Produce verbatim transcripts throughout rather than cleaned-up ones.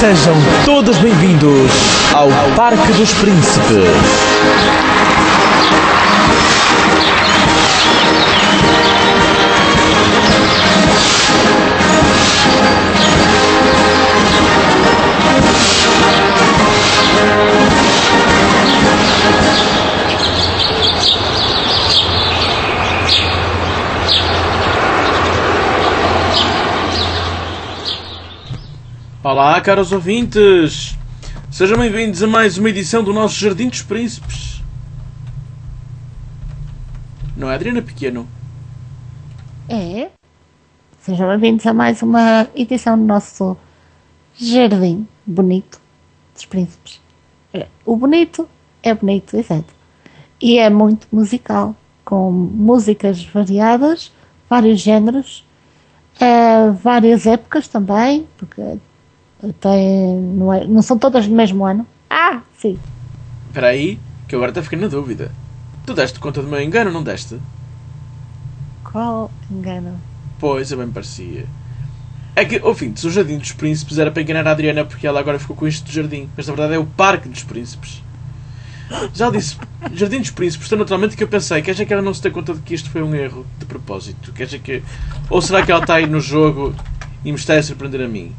Sejam todos bem-vindos ao Parque dos Príncipes. Olá, caros ouvintes! Sejam bem-vindos a mais uma edição do nosso Jardim dos Príncipes. Não é, Adriana Pequeno? É. Sejam bem-vindos a mais uma edição do nosso Jardim Bonito dos Príncipes. O bonito é bonito, exato. E é muito musical, com músicas variadas, vários géneros, uh, várias épocas também, porque tem, não, é, não são todas do mesmo ano. Ah, sim. Espera aí, que eu agora estou ficando na dúvida. Tu deste conta do meu engano, não deste? Qual engano? Pois, eu bem parecia. É que, ouvintes, o Jardim dos Príncipes era para enganar a Adriana porque ela agora ficou com isto de jardim. Mas na verdade é o Parque dos Príncipes. Já disse, Jardim dos Príncipes, tão naturalmente que eu pensei, quer dizer que ela não se dê conta de que isto foi um erro de propósito? Quer dizer que... Ou será que ela está aí no jogo e me está a surpreender a mim?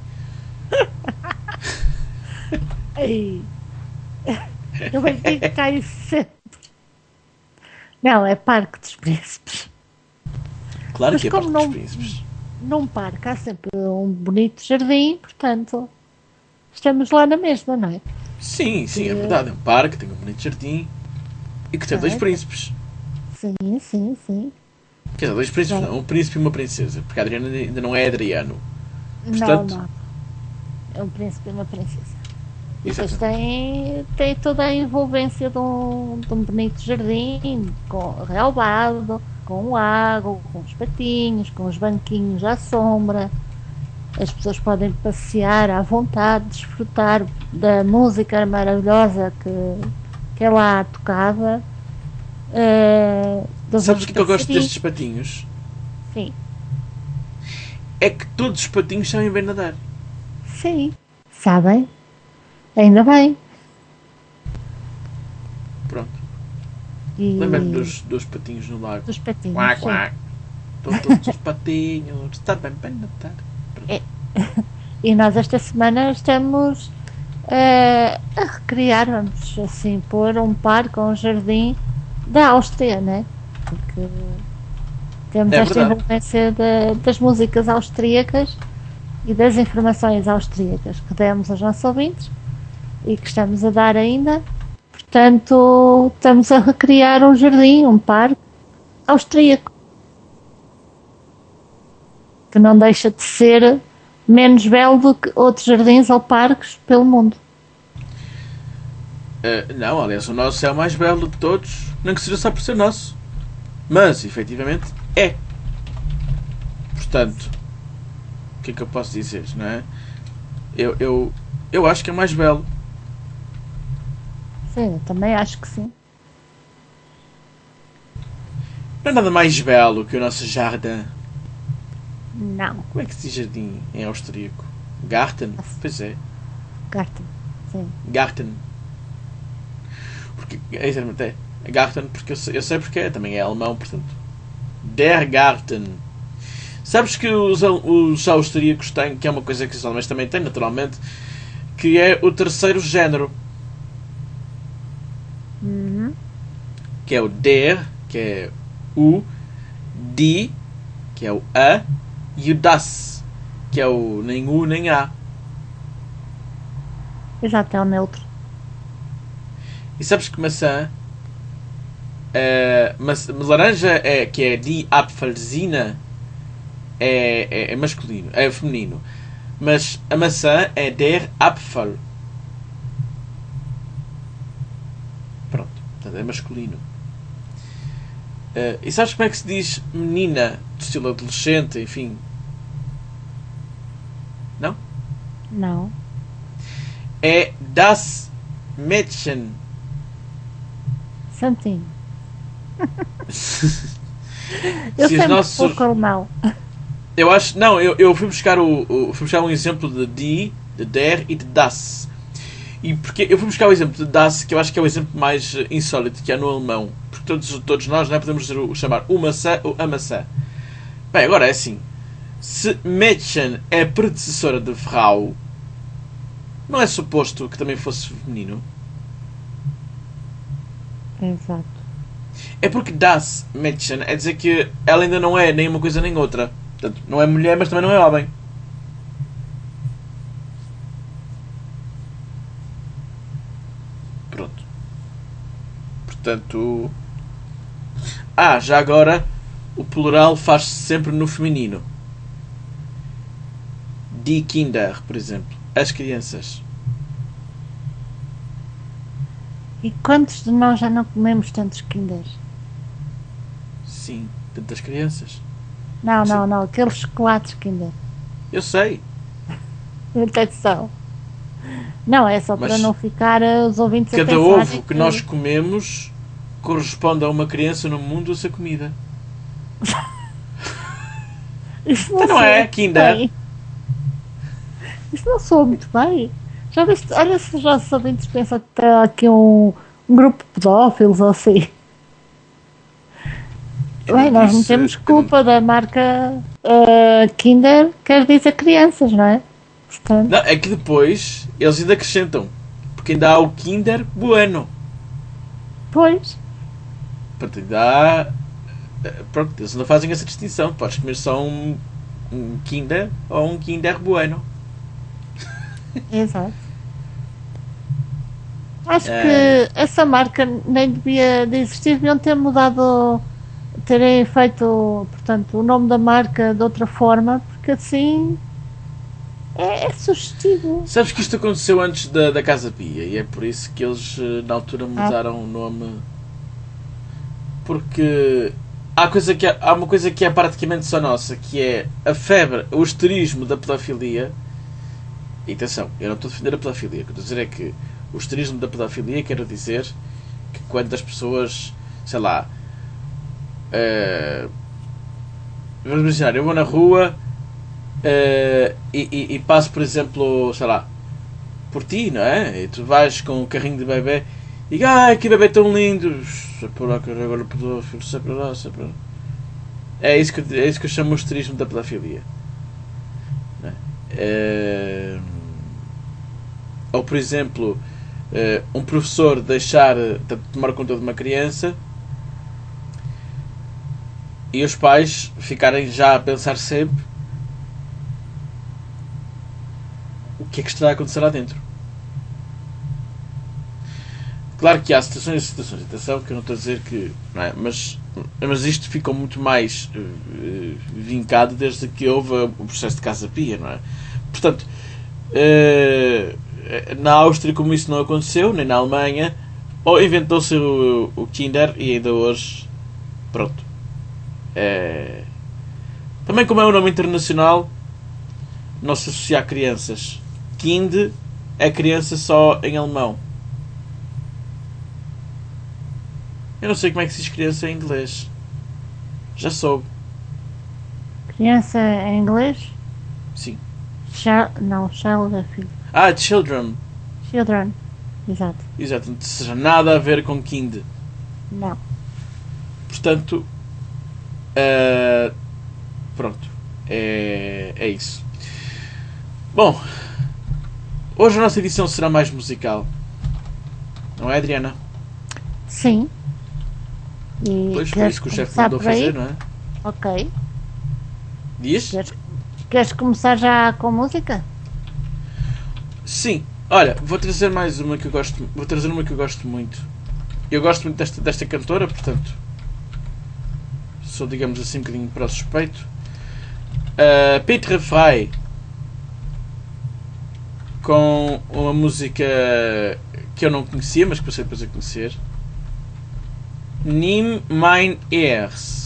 Ei. Eu bem tenho que cair sempre. Não, é Parque dos Príncipes. Claro Mas que é como Parque não, dos Príncipes. num parque há sempre um bonito jardim, portanto estamos lá na mesma, não é? Sim, sim, é verdade. É um parque, tem um bonito jardim e que tem dois príncipes. Sim, sim, sim. Quer dizer, dois príncipes não, um príncipe e uma princesa, porque a Adriana ainda não é Adriano. Portanto, não, não. É um príncipe e uma princesa. E depois exatamente. tem, tem toda a envolvência de um, de um bonito jardim, com relvado, com um lago, com os patinhos, com os banquinhos à sombra. As pessoas podem passear à vontade, desfrutar da música maravilhosa que, que é lá tocada. Uh, Sabes o que é que eu gosto destes patinhos? Sim. É que todos os patinhos sabem bem nadar. Sim. Sabem? Ainda bem. Pronto. E... Lembra-me dos, dos patinhos no lago. Dos patinhos. Quac, Sim. quac. Estão todos os patinhos. Está bem bem nadar. É. E nós esta semana estamos uh, a recriar, vamos assim pôr um parque ou um jardim da Áustria, né? Porque temos É esta verdade. envolvência de, das músicas austríacas e das informações austríacas que demos aos nossos ouvintes e que estamos a dar ainda. Portanto, estamos a recriar um jardim, um parque austríaco, que não deixa de ser menos belo do que outros jardins ou parques pelo mundo. Uh, não, aliás, o nosso é o mais belo de todos, não que seja só por ser nosso. Mas, efetivamente, é. Portanto, o que é que eu posso dizer, não é? Eu, eu, eu acho que é mais belo. Sim, eu também acho que sim. Não é nada mais belo que o nosso jardim. Não, Como é que se diz jardim em austríaco? Garten? Pois é, Garten, sim. Garten. Porque, é exatamente, é. Garten, porque eu sei, eu sei porque é, também é alemão, portanto. Der Garten. Sabes que os, os austríacos têm, que é uma coisa que os alemães também têm, naturalmente, que é o terceiro género. Uhum. Que é o der, que é o, die, que é o a, e o das, que é o nem u nem a. Exato, é o neutro. E sabes que maçã, uh, mas, laranja é, que é die Apfelsine, é, é, é masculino, é feminino. Mas a maçã é der Apfel. Pronto, portanto é masculino. Uh, e sabes como é que se diz menina, de estilo adolescente, enfim? Não? Não. É das Mädchen. Santinho. Eu Se os sempre nossos- pouco alemão. Eu acho. Não, eu, eu fui buscar o, o- fui buscar um exemplo de die De der e de das. E porque eu fui buscar o exemplo de das, que eu acho que é o exemplo mais insólito que há no alemão. Porque todos, todos nós, não é, podemos dizer, o, chamar o maçã ou a maçã. Bem, agora é assim. Se Mädchen é predecessora de Frau, não é suposto que também fosse feminino? Exato. É porque das Mädchen é dizer que ela ainda não é nem uma coisa nem outra. Portanto, não é mulher, mas também não é homem. Pronto. Portanto... Ah, já agora, o plural faz-se sempre no feminino. Die Kinder, por exemplo. As crianças. E quantos de nós já não comemos tantos Kinders? Sim, tantas crianças. Não, Sim. não, não. Aqueles chocolates Kinder. Eu sei. Atenção. Não, é só Mas para não ficar uh, os ouvintes a cada pensarem ovo que nós comemos corresponde a uma criança no mundo a ser comida. Isso Então não soa é, muito Kinder? bem. Isso não soa muito bem. Já viste? Olha se os nossos ouvintes pensam que está aqui um, um grupo de pedófilos ou assim. Eu Bem, não nós não disse- temos eu não- culpa da marca uh, Kinder, quer dizer crianças, não é? Portanto, Não, é que depois eles ainda acrescentam. Porque ainda há o Kinder Bueno. pois, Portanto, ainda há... Pronto, eles não fazem essa distinção. Podes comer só um, um Kinder ou um Kinder Bueno. exato. Acho É. que essa marca nem devia de existir, deviam ter mudado, terem feito, portanto, o nome da marca de outra forma, porque assim é, é sugestivo. Sabes que isto aconteceu antes da, da Casa Pia e é por isso que eles eh, na altura mudaram o nome. Porque há, coisa que é- há uma coisa que é praticamente só nossa, que é a febre, o histerismo da pedofilia. E atenção, eu não estou a defender a pedofilia. O que eu estou a dizer é que o histerismo da pedofilia quer dizer que quando as pessoas, sei lá, eh, vamos imaginar, eu vou na rua eh, e, e- e passo, por exemplo, sei lá, por ti, não é? E tu vais com um carrinho de bebê e digo, ai, que bebê tão lindo, se por lá, agora pedófilo, se para lá, se para lá. É isso que, é isso que eu chamo o histerismo da pedofilia. Não é? Eh, ou, por exemplo, eh, um professor deixar de tomar conta de uma criança e os pais ficarem já a pensar sempre o que é que estará a acontecer lá dentro. Claro que há situações e situações, atenção que eu não estou a dizer que, não é? mas, mas isto ficou muito mais uh, vincado desde que houve o processo de Casa Pia, não é? Portanto, uh, na Áustria, como isso não aconteceu, nem na Alemanha, ou inventou-se o, o Kinder e ainda hoje, pronto. É... Também, como é um nome internacional, não se associa a crianças. Kind é criança só em alemão. Eu não sei como é que se diz criança em inglês. Já soube. Criança em inglês? Sim. Child, não, child é filho. Ah, children. Children. Exato. Exato. Não seja nada a ver com kind. Não. Portanto, uh, pronto. É, é isso. Bom, hoje a nossa edição será mais musical. Não é, Adriana? Sim. E Pois foi queres isso que o chefe começar mandou por aí? fazer, não é? Ok. Diz? Queres, queres começar já com música? Sim. Olha, vou trazer mais uma que eu gosto. Vou trazer uma que eu gosto muito. Eu gosto muito desta, desta cantora, portanto, sou, digamos assim, um bocadinho para o suspeito. Uh, Petra Frey, com uma música que eu não conhecia, mas que passei depois a conhecer. Nimm mein Herz.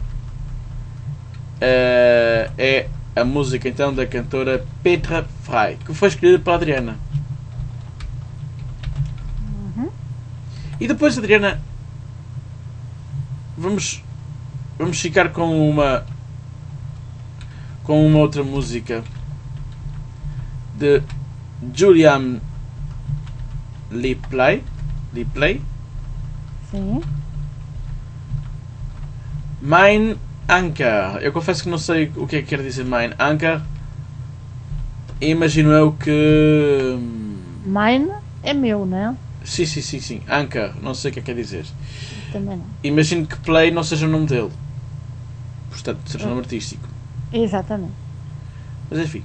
Uh, é a música então da cantora Petra Frey, que foi escolhida pela Adriana. Uhum. E depois, Adriana, vamos vamos ficar com uma com uma outra música de Julian Lipley. Lipley. Sim. Mein Anker. Eu confesso que não sei o que é que quer dizer Mein Anker. Imagino eu que. Mine é meu, não é? Sim, sim, sim, sim. Anker. Não sei o que é que quer dizer. Também não. Imagino que Play não seja o nome dele. Portanto, seja o nome Oh. artístico. Exatamente. Mas enfim.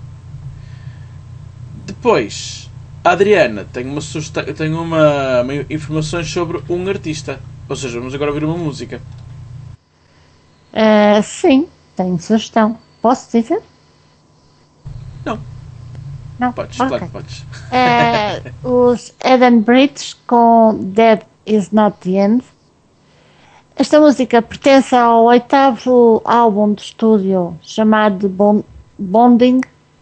Depois, a Adriana tem uma sugestão, tem uma, uma informações sobre um artista. Ou seja, vamos agora ouvir uma música. Ah, sim, tenho sugestão. Posso dizer? Não. Não? Podes, Ok. claro que podes. Ah, os Eden Bridge com Dead Is Not The End. Esta música pertence ao oitavo álbum de estúdio chamado Bon- Bonding,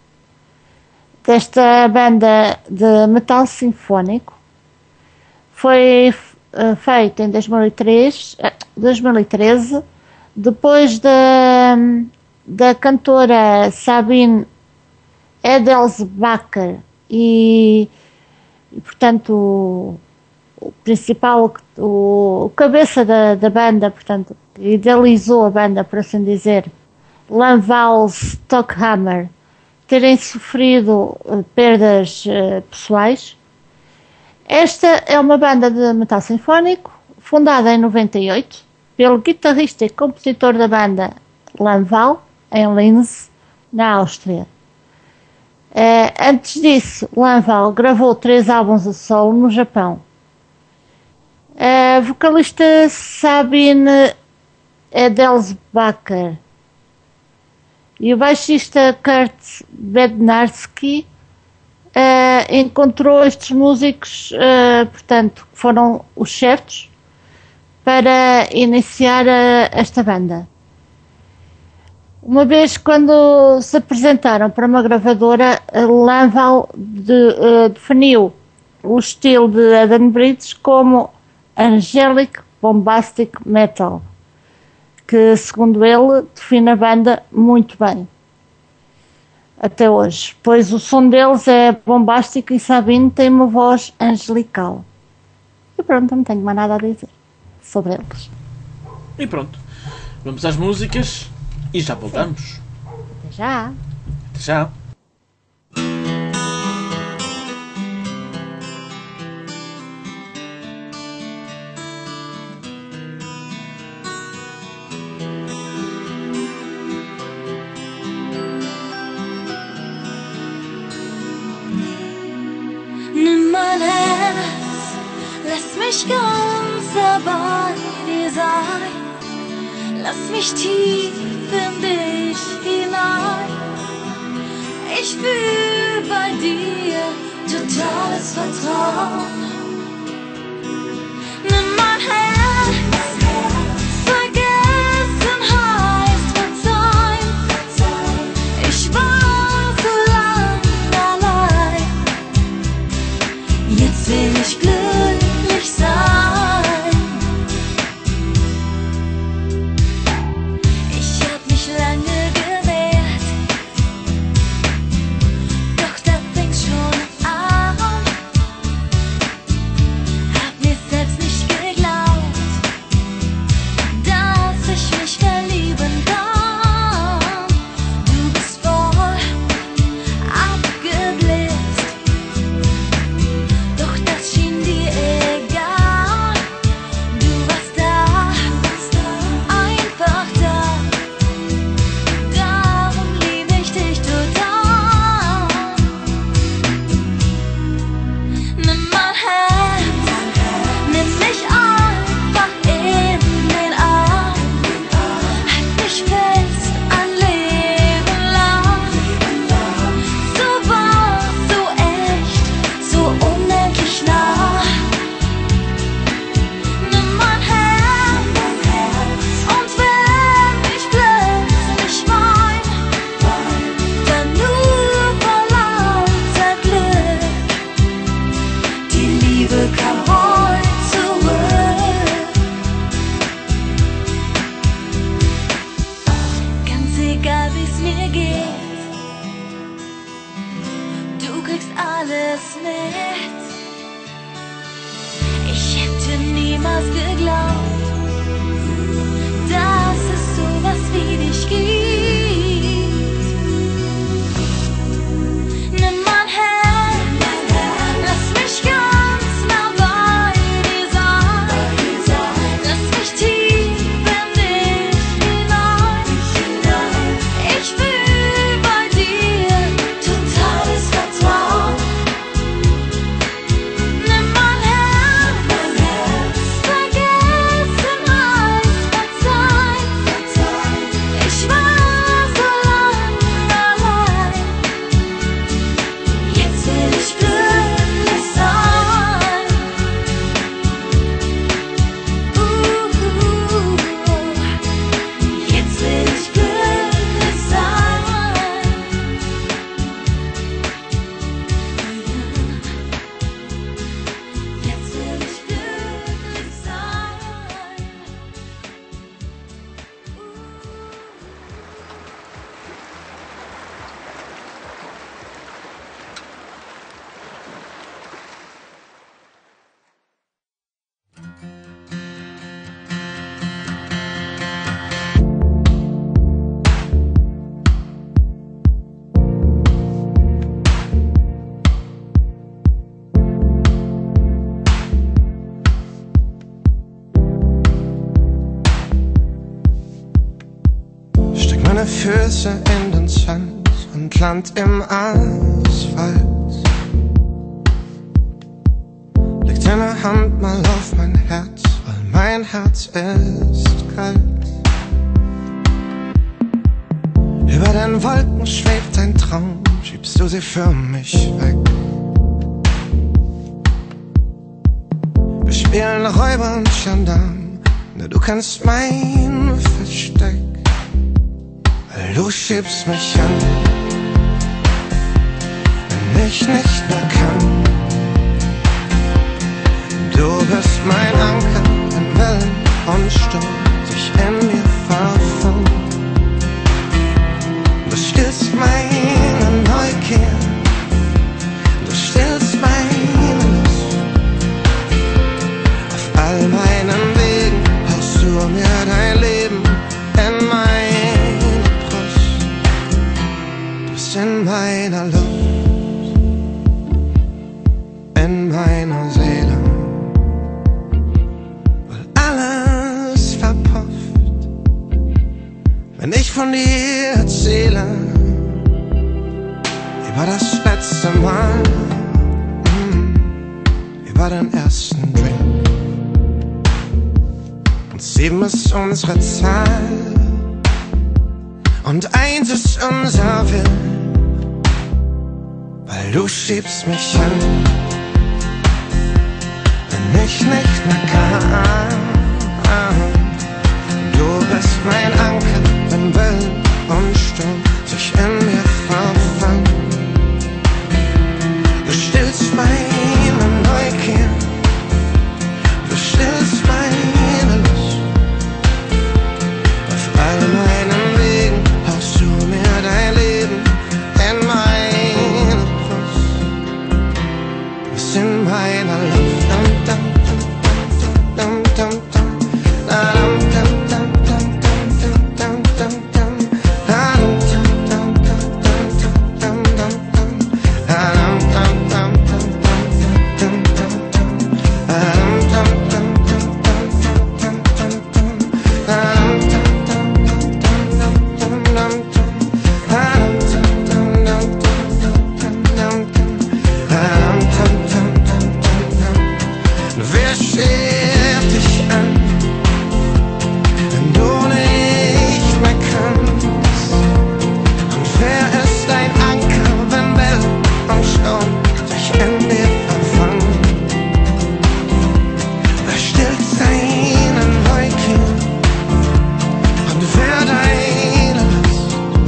desta banda de metal sinfónico. Foi eh, feito em dois mil e três, eh, dois mil e treze, depois da, da cantora Sabine Edelsbacher e, e portanto o, o principal, o, o cabeça da, da banda, portanto, idealizou a banda, por assim dizer, Lanval Stockhammer, terem sofrido eh, perdas eh, pessoais. Esta é uma banda de metal sinfónico fundada em noventa e oito pelo guitarrista e compositor da banda Lanval, em Linz, na Áustria. Eh, antes disso, Lanval gravou três álbuns a solo no Japão. A vocalista Sabine Edelsbacher e o baixista Kurt Bednarski uh, encontrou estes músicos, uh, portanto, que foram os certos para iniciar uh, esta banda. Uma vez quando se apresentaram para uma gravadora, Lanval de, uh, definiu o estilo de Eden Bridge como Angelic Bombastic Metal, que, segundo ele, define a banda muito bem até hoje, pois o som deles é bombástico e Sabine tem uma voz angelical. E pronto, não tenho mais nada a dizer sobre eles. E pronto. Vamos às músicas e já voltamos. Até já! Até já. Nimm mein Herz, lass mich ganz dabei dir sein. Lass mich tief in dich hinein. Ich fühl bei dir totales Vertrauen. Nimm mein Herz, Vergessenheit verzeihen. Ich war so lang allein. Jetzt will ich glücklich sein. Ich hab mich lange gewehrt, doch da fängt's schon an. Hab mir selbst nicht geglaubt, dass ich mich verlieben kann. Du bist voll abgeblitzt, doch das schien dir egal. Du warst da, einfach da. Darum liebe ich dich total. Nimm mein Herz, nimm mich einfach in den Arm. Halt mich fest ein Leben lang. So wahr, so echt, so unendlich nah. Nimm mein Herz, und wenn ich plötzlich wein, dann nur vor lauter Glück. Die Liebe kam heute zurück. Ganz egal wie's mir geht, du kriegst alles. alles mit. Ich hätte niemals geglaubt, dass es sowas wie dich gibt. Nimm mein Herz, lass mich ganz nah bei dir sein. Lass mich tief in dich hinein. Ich fühl bei dir totales Vertrauen. Nimm mein Herz, Vergessenheit, verzeih. Ich war so lange allein. Jetzt will ich glücklich sein. Uh, jetzt will ich glücklich sein. Jetzt will ich glücklich sein. Steck meine Füße in den Sand und land im Asphalt. Leg deine Hand mal auf mein Herz, weil mein Herz ist kalt. Über den Wolken schwebt ein Traum, schiebst du sie für mich weg. Wir spielen Räuber und Gendarm, ne, du kennst mein Versteck. Weil du schiebst mich an, wenn ich nicht mehr kann. Du bist mein Anker, wenn Wellen und Sturm sich in mir verfangen. Du stillst meine Neugier, du stillst meine Lust. Auf all meinen Wegen haust du mir dein Leben in meine Brust. Du bist in meiner Luft, in meiner Seele, weil alles verpufft, wenn ich von dir erzähle. Über das letzte Mal, mm, über den ersten Drink. Und sieben ist unsere Zahl und eins ist unser Will. Weil du schiebst mich an, wenn ich nicht mehr kann. Du bist mein Anker, wenn Wellen und Sturm sich in mir verfangen. Du stillst meine Neugier, du stillst meine Lust. Auf all meinen Wegen haust du mir dein Leben in meine Brust. Du bist in meiner Luft. Dum, dum, dum, dum, dum, dum. Da, dum, dum, dum, dum, dum, dum, dum, dum. Da, dum, dum, dum, dum, dum, dum, dum, dum. Da, dum, dum, dum, dum, dum, dum, dum, dum. Da, dum, dum, dum, dum, dum, dum, dum, dum. Da, dum, dum, dum, dum, dum, dum, dum, dum. Da, dum, dum, dum, dum, dum, dum, dum, dum. Da, dum, dum, dum, dum, dum, dum. Wer schiebt dich an, wenn du nicht mehr kannst? Und wer ist dein Anker, wenn Wellen und Sturm sich in dir verfangen? Wer stillt deine Neugier und wer deine Lust?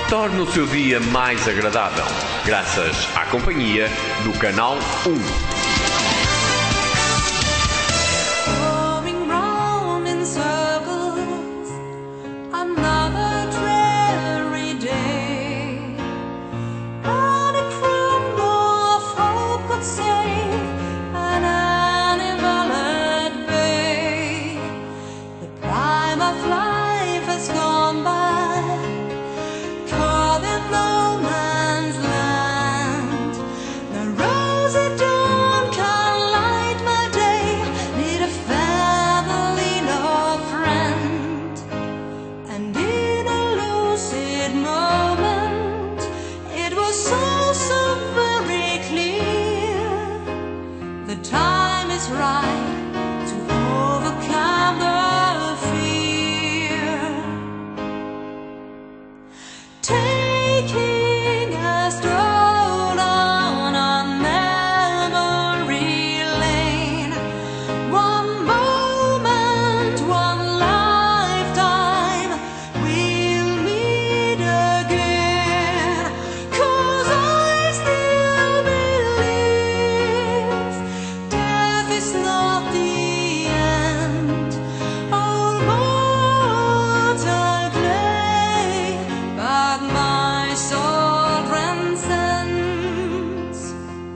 Torne o seu dia mais agradável, graças à companhia do Canal um. Going round in circles, another dreary day. On a crumble of hope could save an animal at bay. The prime of life has gone by, caught in no man's land. The rosy dawn can light my day, need a family, no friend. And in a lucid moment, it was so, so very clear. The time is right to overcome the fear. Taking a stroll on a memory lane. One moment, one lifetime, we'll meet again. 'Cause I still believe death is not the end. All mortal clay, but my soul transcends.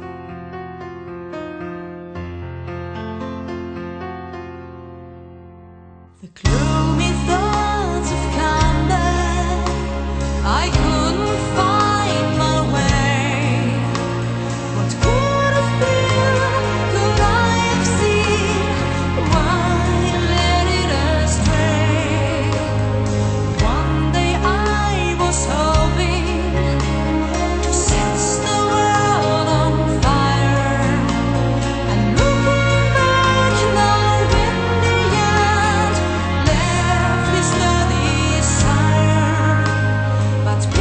The gloomy thoughts have come back. I couldn't find my way. What could have been? Could I have seen? Why led it astray? One day I was hoping to set the world on fire, and looking back now in the end, left me no desire. But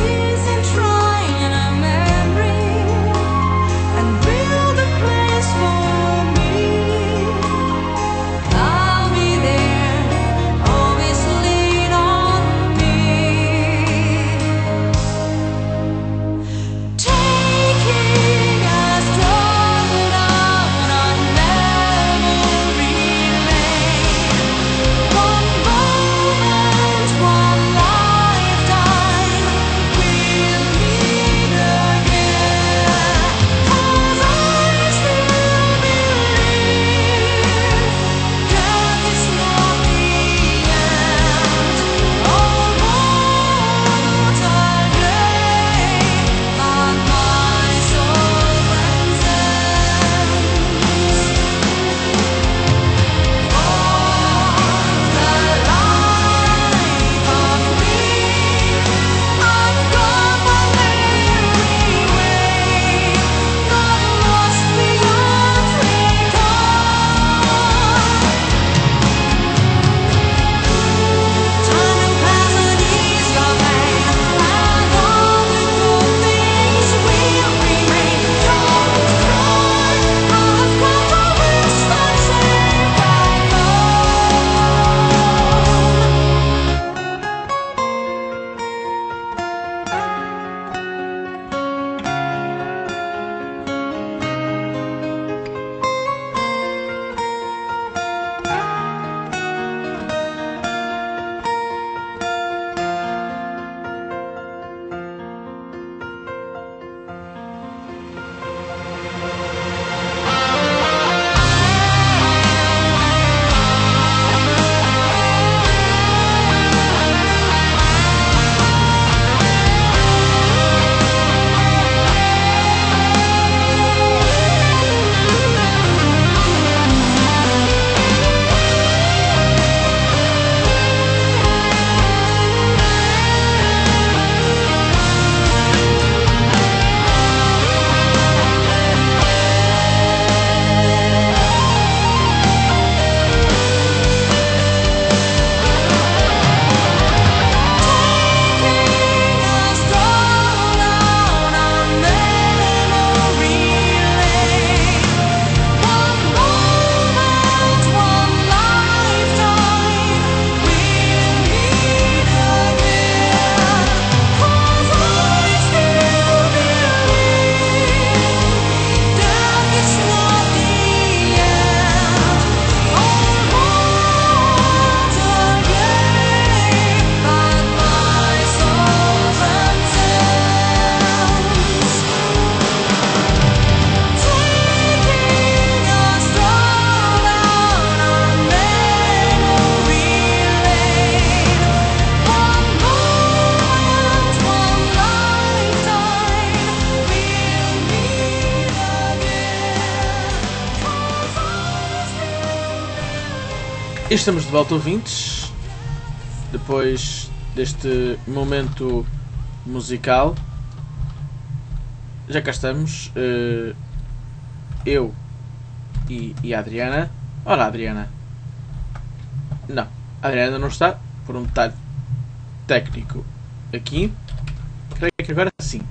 E estamos de volta, ouvintes, depois deste momento musical. Já cá estamos, uh, eu e, e a Adriana. Olá, Adriana. Não, a Adriana não está, por um detalhe técnico aqui. Creio que agora sim.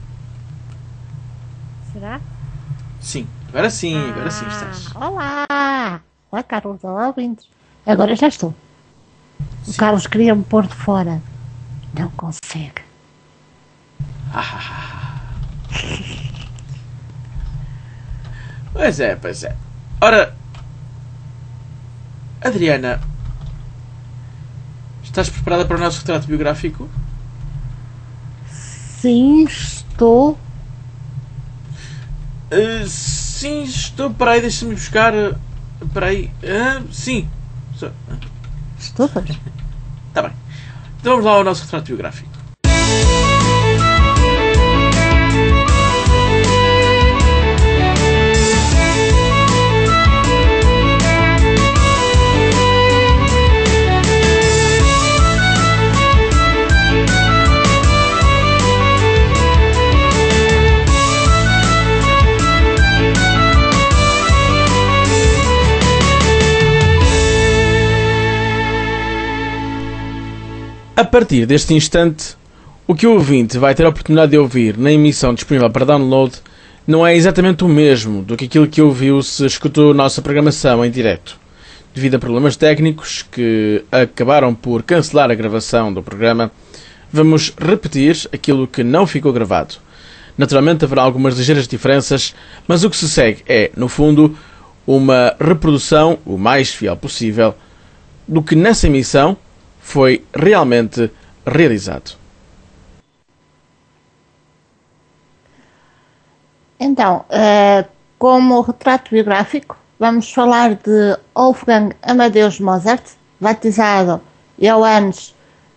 Será? Sim, agora sim, agora sim estás. Olá! Olá, Carlos, olá, ouvintes. Agora já estou. O Sim. Carlos queria me pôr de fora. Não consegue. Pois é, pois é. Ora, Adriana, estás preparada para o nosso retrato biográfico? Sim, estou. Uh, sim, estou. Para aí, deixa-me buscar. Para aí. Uh, sim. Só- Estou, pois. Tá bem. Então vamos lá ao nosso retrato biográfico. A partir deste instante, o que o ouvinte vai ter a oportunidade de ouvir na emissão disponível para download não é exatamente o mesmo do que aquilo que ouviu se escutou a nossa programação em direto. Devido a problemas técnicos que acabaram por cancelar a gravação do programa, vamos repetir aquilo que não ficou gravado. Naturalmente haverá algumas ligeiras diferenças, mas o que se segue é, no fundo, uma reprodução o mais fiel possível do que nessa emissão foi realmente realizado. Então, eh, como retrato biográfico, vamos falar de Wolfgang Amadeus Mozart, batizado Johannes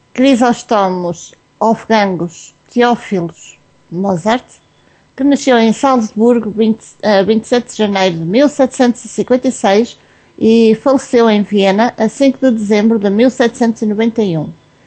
Crisóstomos Wolfgangus Teófilos Mozart, que nasceu em Salzburgo, vinte, eh, vinte e sete de janeiro de mil setecentos e cinquenta e seis e faleceu em Viena a cinco de dezembro de mil setecentos e noventa e um.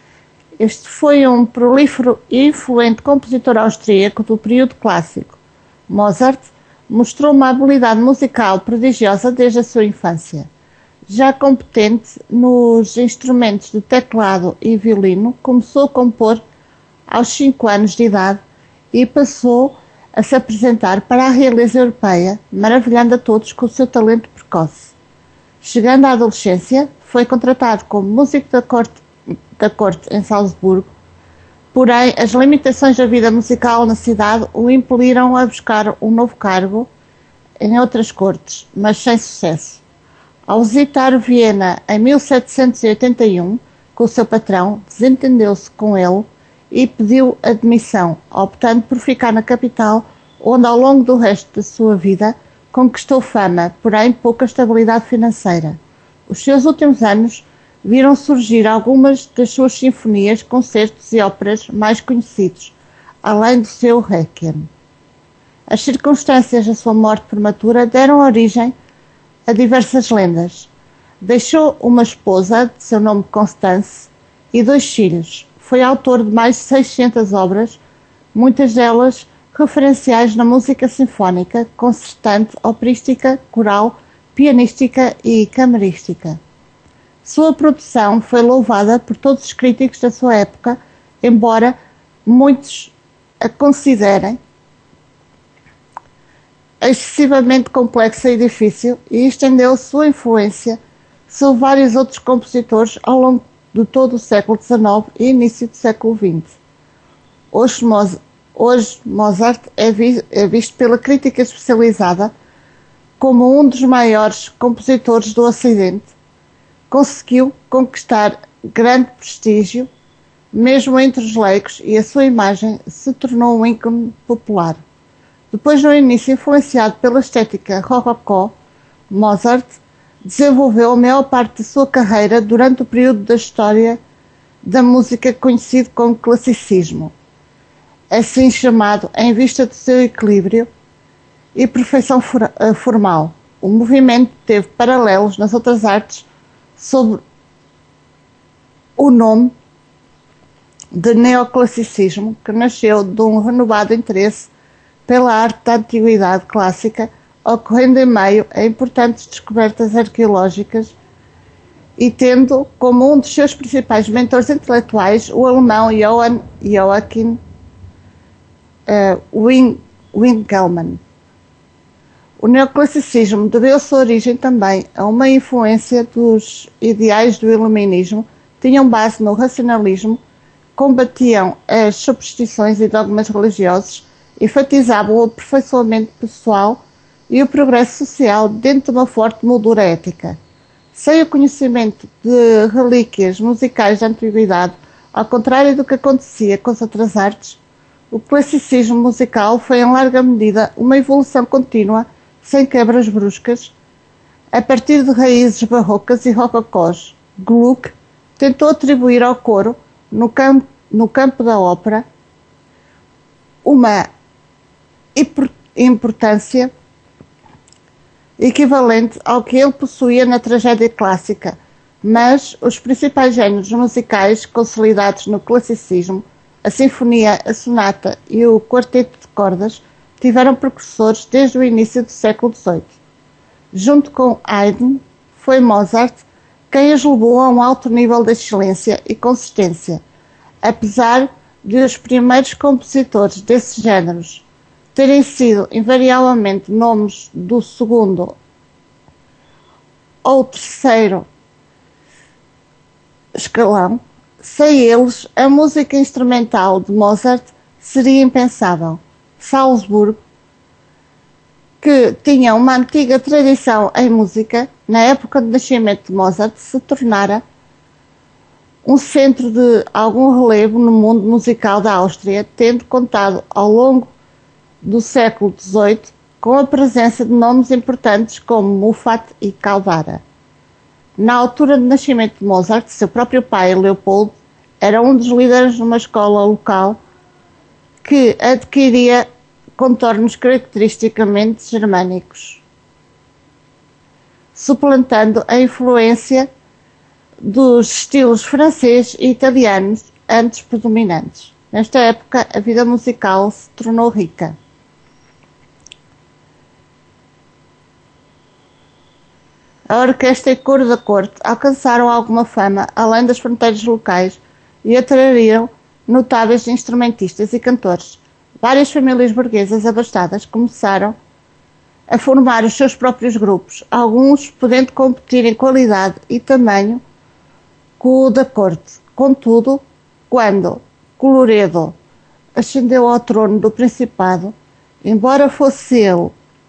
Este foi um prolífero e influente compositor austríaco do período clássico. Mozart mostrou uma habilidade musical prodigiosa desde a sua infância. Já competente nos instrumentos de teclado e violino, começou a compor aos cinco anos de idade e passou a se apresentar para a realeza europeia, maravilhando a todos com o seu talento precoce. Chegando à adolescência, foi contratado como músico da corte, da corte em Salzburgo, porém as limitações da vida musical na cidade o impeliram a buscar um novo cargo em outras cortes, mas sem sucesso. Ao visitar Viena em mil setecentos e oitenta e um, com o seu patrão, desentendeu-se com ele e pediu admissão, optando por ficar na capital, onde ao longo do resto da sua vida conquistou fama, porém pouca estabilidade financeira. Os seus últimos anos viram surgir algumas das suas sinfonias, concertos e óperas mais conhecidos, além do seu Requiem. As circunstâncias da sua morte prematura deram origem a diversas lendas. Deixou uma esposa, de seu nome Constance, e dois filhos. Foi autor de mais de seiscentas obras, muitas delas referenciais na música sinfónica, concertante, operística, coral, pianística e camarística. Sua produção foi louvada por todos os críticos da sua época, embora muitos a considerem excessivamente complexa e difícil, e estendeu sua influência sobre vários outros compositores ao longo de todo o século dezenove e início do século vinte. Hoje, Moz- hoje Mozart é, vi- é visto pela crítica especializada como um dos maiores compositores do Ocidente. Conseguiu conquistar grande prestígio, mesmo entre os leigos, e a sua imagem se tornou um ícone popular. Depois do início influenciado pela estética rococó, Mozart desenvolveu a maior parte da sua carreira durante o período da história da música conhecido como classicismo, assim chamado em vista do seu equilíbrio e perfeição for- formal. O movimento teve paralelos nas outras artes, sobre, o nome de neoclassicismo, que nasceu de um renovado interesse pela arte da antiguidade clássica, ocorrendo em meio a importantes descobertas arqueológicas e tendo como um dos seus principais mentores intelectuais o alemão Johann Joachim uh, Win- Winckelmann. O neoclassicismo deveu sua origem também a uma influência dos ideais do iluminismo, tinham base no racionalismo, combatiam as superstições e dogmas religiosos, enfatizavam o aperfeiçoamento pessoal e o progresso social dentro de uma forte moldura ética. Sem o conhecimento de relíquias musicais da antiguidade, ao contrário do que acontecia com as outras artes, o classicismo musical foi em larga medida uma evolução contínua, sem quebras bruscas, a partir de raízes barrocas e rococós. Gluck tentou atribuir ao coro, no campo, no campo da ópera, uma importância equivalente ao que ele possuía na tragédia clássica, mas os principais géneros musicais consolidados no classicismo, a sinfonia, a sonata e o quarteto de cordas, tiveram precursores desde o início do século dezoito. Junto com Haydn, foi Mozart quem os levou a um alto nível de excelência e consistência, apesar de os primeiros compositores desses géneros terem sido invariavelmente nomes do segundo ou terceiro escalão. Sem eles, a música instrumental de Mozart seria impensável. Salzburgo, que tinha uma antiga tradição em música, na época do nascimento de Mozart, se tornara um centro de algum relevo no mundo musical da Áustria, tendo contado ao longo do século dezoito com a presença de nomes importantes como Muffat e Caldara. Na altura do nascimento de Mozart, seu próprio pai, Leopold, era um dos líderes de uma escola local que adquiria contornos caracteristicamente germânicos, suplantando a influência dos estilos francês e italianos antes predominantes. Nesta época, a vida musical se tornou rica. A orquestra e coro da corte alcançaram alguma fama além das fronteiras locais e atraíram notáveis instrumentistas e cantores. Várias famílias burguesas abastadas começaram a formar os seus próprios grupos, alguns podendo competir em qualidade e tamanho com o da corte. Contudo, quando Colloredo ascendeu ao trono do Principado, embora fosse ele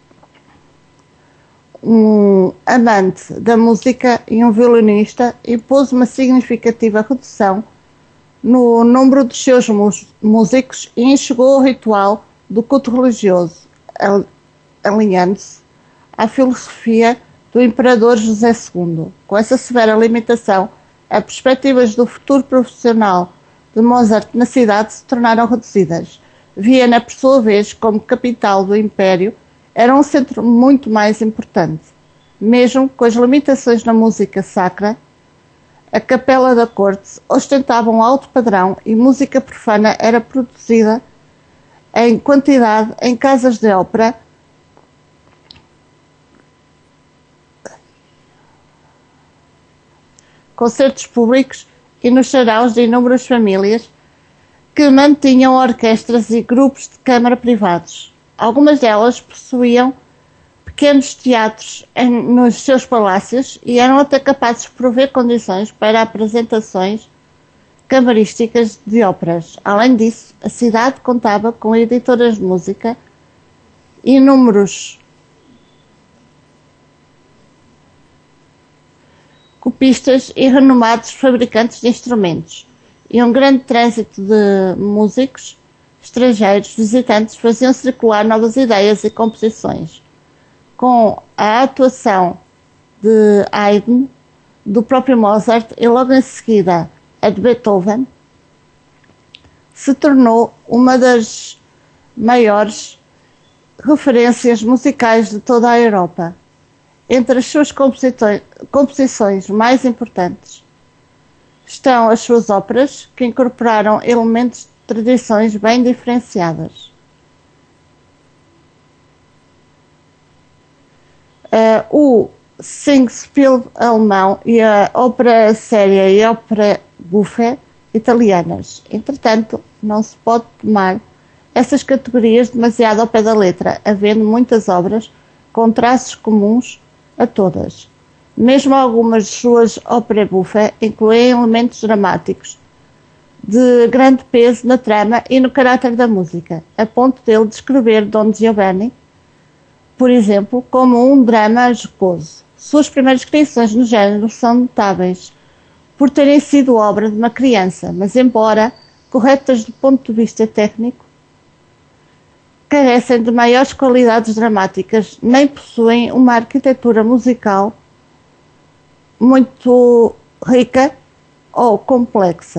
um amante da música e um violinista, impôs uma significativa redução no número dos seus músicos e enxugou o ritual do culto religioso, alinhando-se à filosofia do imperador José segundo. Com essa severa limitação, as perspectivas do futuro profissional de Mozart na cidade se tornaram reduzidas. Viena, por sua vez, como capital do império, era um centro muito mais importante. Mesmo com as limitações na música sacra, a capela da corte ostentava um alto padrão e música profana era produzida em quantidade em casas de ópera, concertos públicos e nos saraus de inúmeras famílias que mantinham orquestras e grupos de câmara privados. Algumas delas possuíam pequenos teatros em, nos seus palácios e eram até capazes de prover condições para apresentações camarísticas de óperas. Além disso, a cidade contava com editoras de música, inúmeros copistas e renomados fabricantes de instrumentos, e um grande trânsito de músicos estrangeiros visitantes faziam circular novas ideias e composições. Com a atuação de Haydn, do próprio Mozart e logo em seguida a de Beethoven, se tornou uma das maiores referências musicais de toda a Europa. Entre as suas composições mais importantes estão as suas óperas, que incorporaram elementos de tradições bem diferenciadas. Uh, o Singspiel alemão e a ópera séria e a ópera buffa italianas. Entretanto, não se pode tomar essas categorias demasiado ao pé da letra, havendo muitas obras com traços comuns a todas. Mesmo algumas de suas ópera buffa incluem elementos dramáticos de grande peso na trama e no caráter da música, a ponto dele descrever Don Giovanni, por exemplo, como um drama jocoso. Suas primeiras criações no género são notáveis por terem sido obra de uma criança, mas embora corretas do ponto de vista técnico, carecem de maiores qualidades dramáticas, nem possuem uma arquitetura musical muito rica ou complexa.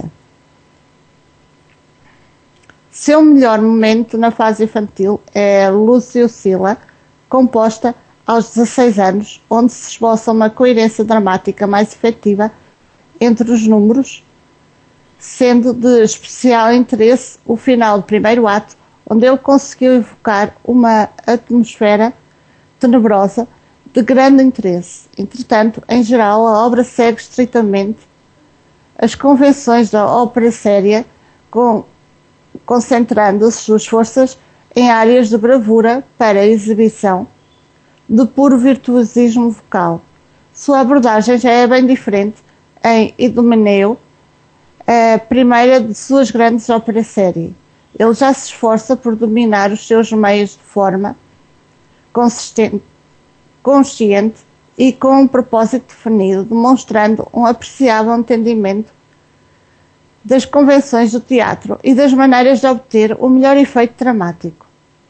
Seu melhor momento na fase infantil é Luciola, composta aos dezasseis anos, onde se esboça uma coerência dramática mais efetiva entre os números, sendo de especial interesse o final do primeiro ato, onde ele conseguiu evocar uma atmosfera tenebrosa de grande interesse. Entretanto, em geral, a obra segue estritamente as convenções da ópera séria, com, concentrando as suas forças em áreas de bravura para a exibição de puro virtuosismo vocal. Sua abordagem já é bem diferente em Idomeneu, a primeira de suas grandes óperas série. Ele já se esforça por dominar os seus meios de forma consistente, consciente e com um propósito definido, demonstrando um apreciável entendimento das convenções do teatro e das maneiras de obter o melhor efeito dramático.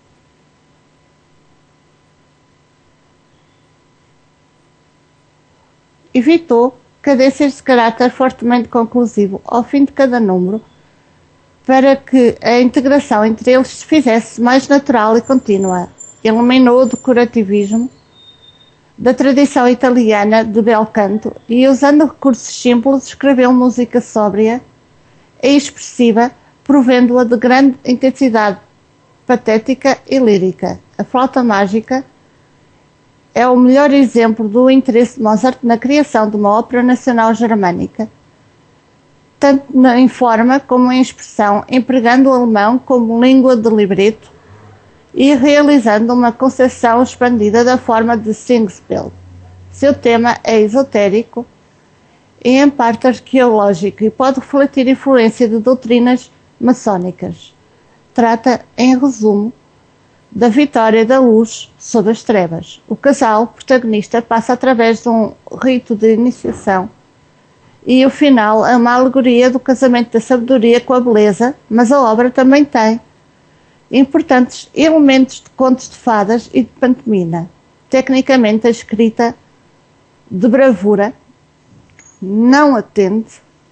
Evitou cadências de caráter fortemente conclusivo ao fim de cada número, para que a integração entre eles se fizesse mais natural e contínua. Eliminou o decorativismo da tradição italiana de bel canto e, usando recursos simples, escreveu música sóbria e expressiva, provendo-a de grande intensidade patética e lírica. A Flauta Mágica é o melhor exemplo do interesse de Mozart na criação de uma ópera nacional germânica, tanto em forma como em expressão, empregando o alemão como língua de libreto e realizando uma concepção expandida da forma de Singspiel. Seu tema é esotérico e em parte arqueológico e pode refletir influência de doutrinas maçónicas. Trata, em resumo, da vitória da luz sobre as trevas. O casal protagonista passa através de um rito de iniciação e o final é uma alegoria do casamento da sabedoria com a beleza, mas a obra também tem importantes elementos de contos de fadas e de pantomima. Tecnicamente, a escrita de bravura não atende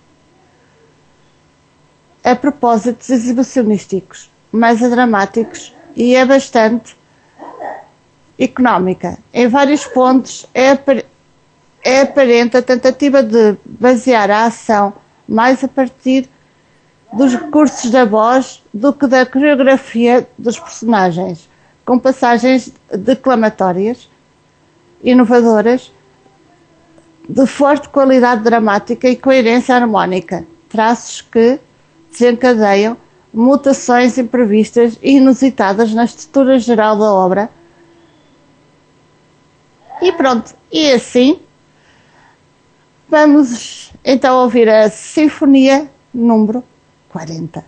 a propósitos exibicionísticos, mas a dramáticos, e é bastante económica. Em vários pontos é, apar é aparente a tentativa de basear a ação mais a partir dos recursos da voz do que da coreografia dos personagens, com passagens declamatórias, inovadoras, de forte qualidade dramática e coerência harmónica, traços que desencadeiam mutações imprevistas e inusitadas na estrutura geral da obra. E pronto, e assim vamos então ouvir a Sinfonia número quarenta.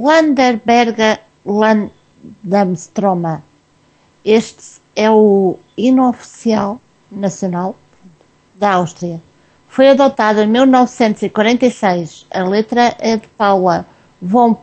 Landerberga Landamstroma. Este é o hino oficial nacional da Áustria. Foi adotado em mil novecentos e quarenta e seis. A letra é de Paula von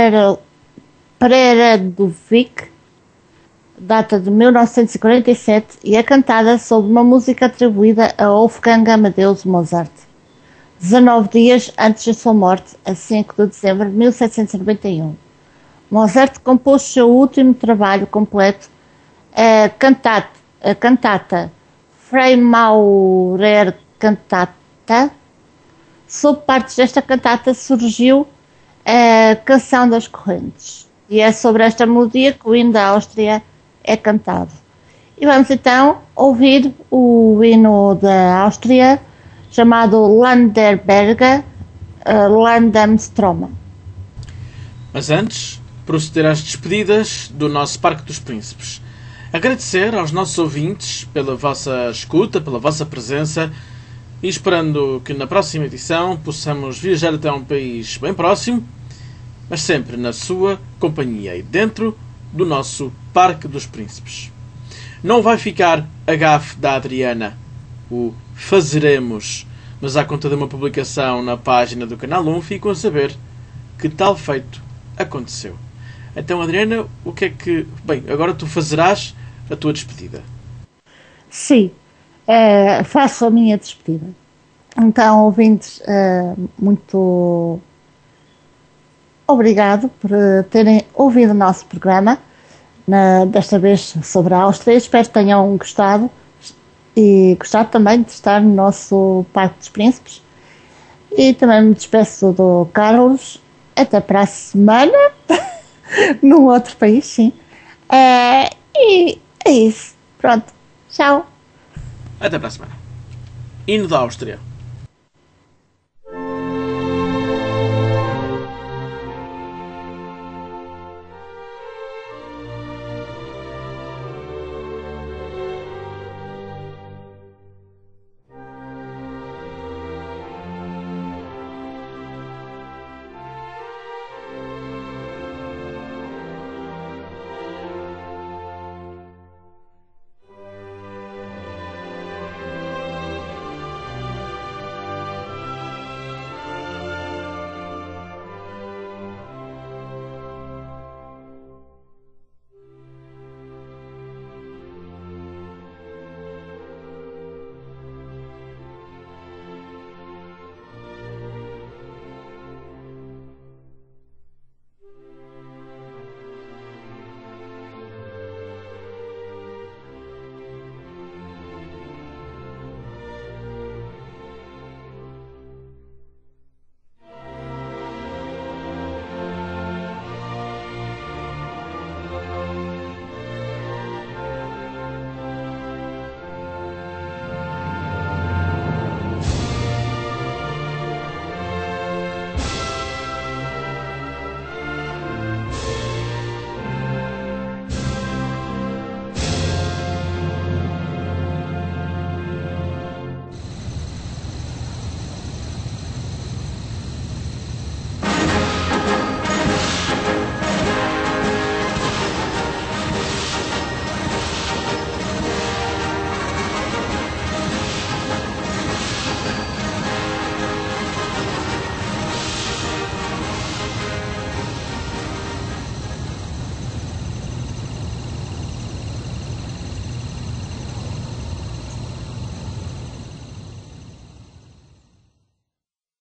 Preradovic, data de mil novecentos e quarenta e sete, e é cantada sob uma música atribuída a Wolfgang Amadeus Mozart, dezanove dias antes da sua morte, a cinco de dezembro de mil setecentos e noventa e um. Mozart compôs o seu último trabalho completo, a cantata, a cantata Freimaurer Cantata. Sob partes desta cantata surgiu a Canção das Correntes, e é sobre esta melodia que o hino da Áustria é cantado. E vamos então ouvir o hino da Áustria, chamado Landerberga Landamstroma. Mas antes, proceder às despedidas do nosso Parque dos Príncipes. Agradecer aos nossos ouvintes pela vossa escuta, pela vossa presença, e esperando que na próxima edição possamos viajar até um país bem próximo, mas sempre na sua companhia e dentro do nosso Parque dos Príncipes. Não vai ficar a gafe da Adriana, o fazeremos, mas à conta de uma publicação na página do Canal um ficam a saber que tal feito aconteceu. Então, Adriana, o que é que... Bem, agora tu fazerás a tua despedida. Sim, eh, faço a minha despedida. Então, ouvintes, eh, muito obrigado por eh, terem ouvido o nosso programa, na- desta vez sobre a Áustria. Espero que tenham gostado e gostado também de estar no nosso Parque dos Príncipes. E também me despeço do Carlos. Até para a semana, num outro país, sim. Eh, e é isso. Pronto. Tchau. Até para a semana. Hino da Áustria.